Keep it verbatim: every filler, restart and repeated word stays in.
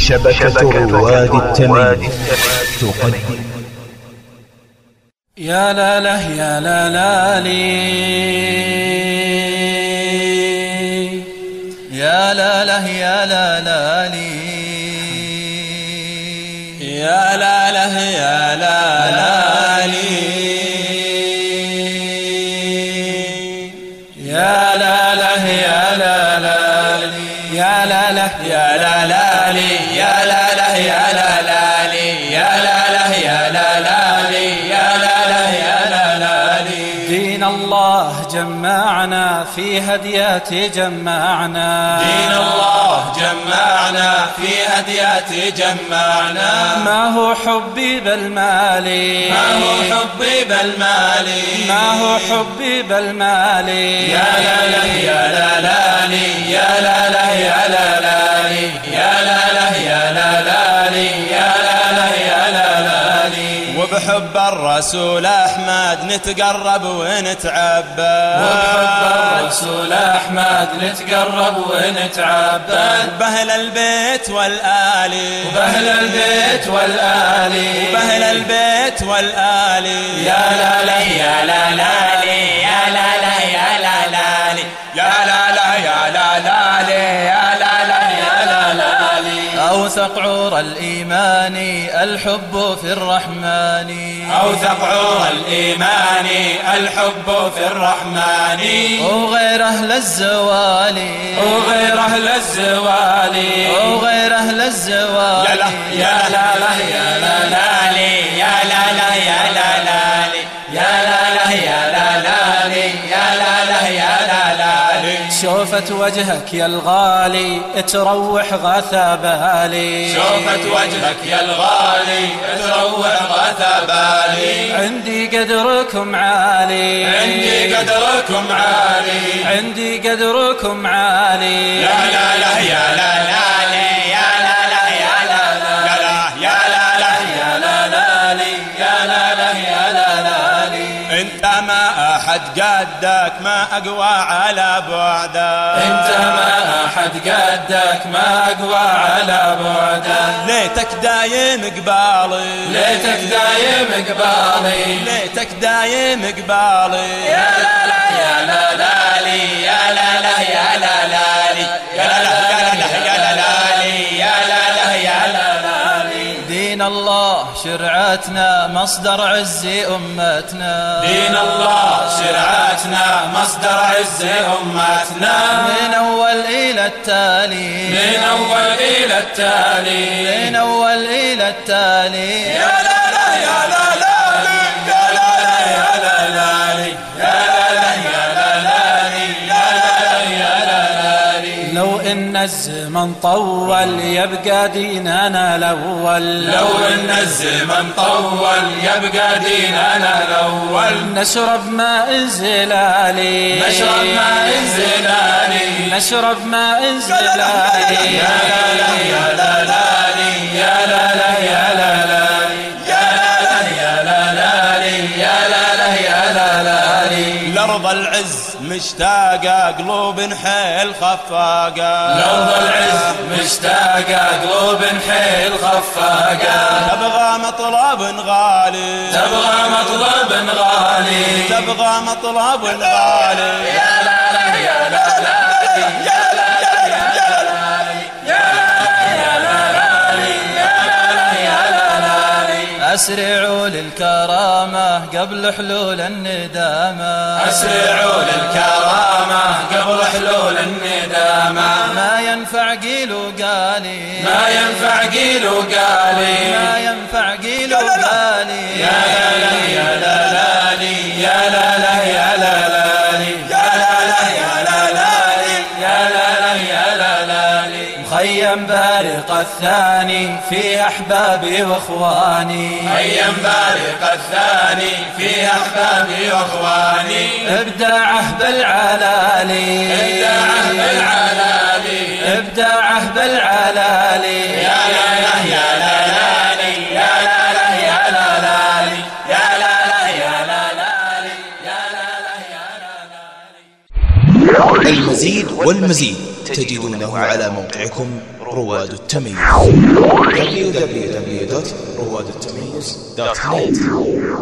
شبكة رواد التميم تقدم. يا لا له يا لا لا لي، يا لا له يا لا لا لي، يا لا له يا لا لا لي، يا لا له يا لا لا لي، يا لا له يا لا لا لي، يا لا له يا لا لا لي، يا لا له يا لا لا لي، يا لا له يا لا لا لي. دين الله جمعنا في هديات جمعنا، دين الله جمعنا في هديات جمعنا. ما هو حبي بالمالي، ما هو حبي بالمالي، ما هو حبي بالمالي. يا لا لا يا لا لا لي، يا لا لا يا لا لا لي، يا لا لا يا لا لا لي، يا لا لا يا لا لا لي. وبحب الرسول أحمد نتقرب ونتعبد، وبحب الرسول أحمد نتقرب ونتعبد. بأهل البيت والآل، وبأهل البيت والآل، وبأهل البيت والآل. يا لا لا يا لا لا لي، يا لا لا يا لا لا لي، يا لا لا يا لا لا لي، يا لا لا يا لا لا لي. أوثق عور الإيمان الحب في الرحمن، أوثق عور الإيمان الحب في الرحمن. وغير أهل الزوال، وغير أهل الزوال، وغير أهل الزوال. يا لا يا لا لا يا لا لا لي، يا لا لا يا لا لا لي، يا لا لا يا لا لا لي، يا لا لا يا لا لا لي. شوفت وجهك يا الغالي تروح غثى بالي، شوفت وجهك يا الغالي تروح غثى بالي. عندي قدركم عالي، عندي قدركم عالي، عندي قدركم عالي. يا لا لا يا لا لا لي، يا لا لا يا لا لا، يا لا لا يا لا لا لي، يا لا لا يا لا لا لي. انت ما احد قدك ما اقوى على بعدك، انت ما احد قدك ما اقوى على بعدك. ليتك دايم قبالي، ليتك دايم قبالي، ليتك دايم قبالي. يا لا لا يا لا لا لي، يا لا لا يا لا لا لي، يا لا لا يا لا يا لا لا لي، يا لا لا يا لا لا لي. دين الله شرعتنا مصدر عز أمتنا، دين الله شرعتنا مصدر عز أمتنا. من أول إلى التالي، من أول إلى التالي، من أول إلى التالي. يا لا لا يا لا لا لي، يا لا لا يا لا لا لي، يا لا لا يا لا لا لي، يا لا لا يا لا لا لي. لو إن الزمن طول يبقى ديننا الأول، لو إن الزمن طول يبقى ديننا الأول. نشرب ماء زلالي، نشرب ماء زلالي، نشرب ماء زلالي. يا لا لا يا لا لا لي، يا لا لا يا لا لا لي، يا لا لا يا لا لا لي، يا لا لا يا لا لا لي. لأرض العز مشتاقة قلوب حيل خفاقة، لأرض العز مشتاقة قلوب حيل خفاقة. تبغى مطلب غالي، تبغى مطلب غالي، تبغى مطلب غالي. يا لا لا يا لا لا لي، يا لا لا يا لا لي، يا لا يا لا لي، يا لا يا لا لي. أسرعوا للكرامة قبل حلول الندامة، أسرعوا للكرامة قبل حلول الندامة. ما ينفع قيل وقالي، ما ينفع قيل وقالي، ما ينفع قيل وقالي. يا لا لا يا لا لا لي، يا لا لا يا لا لا لي، يا لا لا يا لا لا لي، يا لا لا يا لا لا لي. مخيم بارق الثاني في أحبابي وإخواني، مخيم بارق الثاني في أحبابي وإخواني. إبداعه بالعلالي، إبداعه بالعلالي، إبداعه بالعلالي. يا لا لا يا لا لا لي، يا لا لا يا لا لا لي، يا لا لا يا لا لا لي، يا لا لا يا لا لا لي. المزيد والمزيد تجدونه على موقعكم رواد التميز. دبليو دبليو دبليو دوت رواد التميز دوت نت